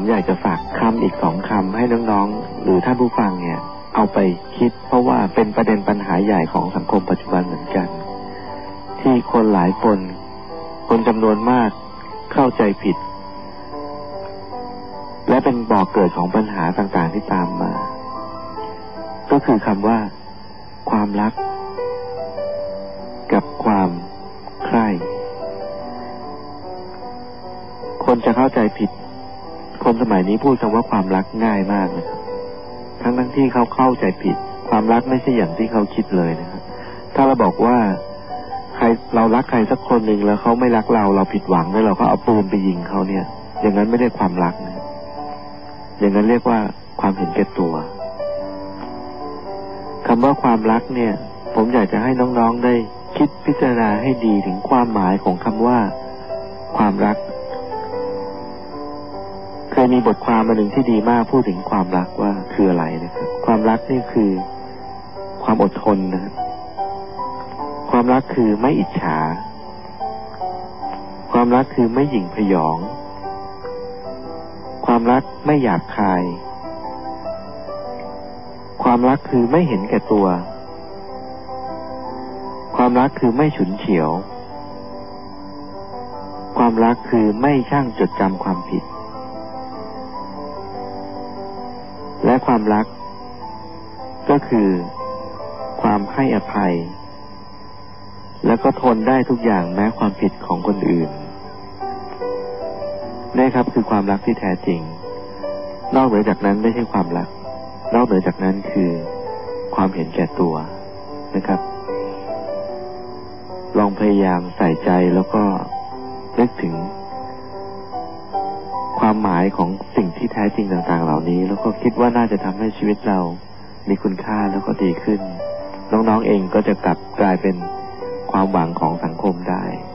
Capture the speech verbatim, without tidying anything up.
ผมอยากจะฝากคำอีกสองคำให้น้องๆหรือท่านผู้ฟังเนี่ยเอาไปคิดเพราะว่าเป็นประเด็นปัญหาใหญ่ของสังคมปัจจุบันเหมือนกันที่คนหลายคนคนจำนวนมากเข้าใจผิดและเป็นบ่อกเกิดของปัญหาต่างๆที่ตามมาก็คือคำว่าความรักกับความใคร่คนจะเข้าใจผิดคนสมัยนี้พูดคำว่าความรักง่ายมากนะครับทั้งทั้งที่เขาเข้าใจผิดความรักไม่ใช่อย่างที่เขาคิดเลยนะครับถ้าเราบอกว่าใครเรารักใครสักคนหนึ่งแล้วเขาไม่รักเราเราผิดหวังแล้วเราก็เอาปืนไปยิงเขาเนี่ยอย่างนั้นไม่ได้ความรักนะอย่างนั้นเรียกว่าความเห็นแก่ตัวคำว่าความรักเนี่ยผมอยากจะให้น้องๆได้คิดพิจารณาให้ดีถึงความหมายของคำว่าความรักเคยมีบทความมาหนึ่งที่ดีมากพูดถึงความรักว่าคืออะไรนะครับความรักนี่คือความอดทนนะครับความรักคือไม่อิจฉาความรักคือไม่หยิ่งพยองความรักไม่หยาบคายความรักคือไม่เห็นแก่ตัวความรักคือไม่ฉุนเฉียวความรักคือไม่ช่างจดจำความผิดและความรักก็คือความให้อภัยแล้วก็ทนได้ทุกอย่างแม้ความผิดของคนอื่นนี่ครับคือความรักที่แท้จริงนอกเหนือจากนั้นไม่ใช่ความรักนอกเหนือจากนั้นคือความเห็นแก่ตัวนะครับลองพยายามใส่ใจแล้วก็นึกถึงความหมายของสิ่งที่แท้จริงต่างๆเหล่านี้แล้วก็คิดว่าน่าจะทำให้ชีวิตเรามีคุณค่าแล้วก็ดีขึ้นน้องๆเองก็จะกลับกลายเป็นความหวังของสังคมได้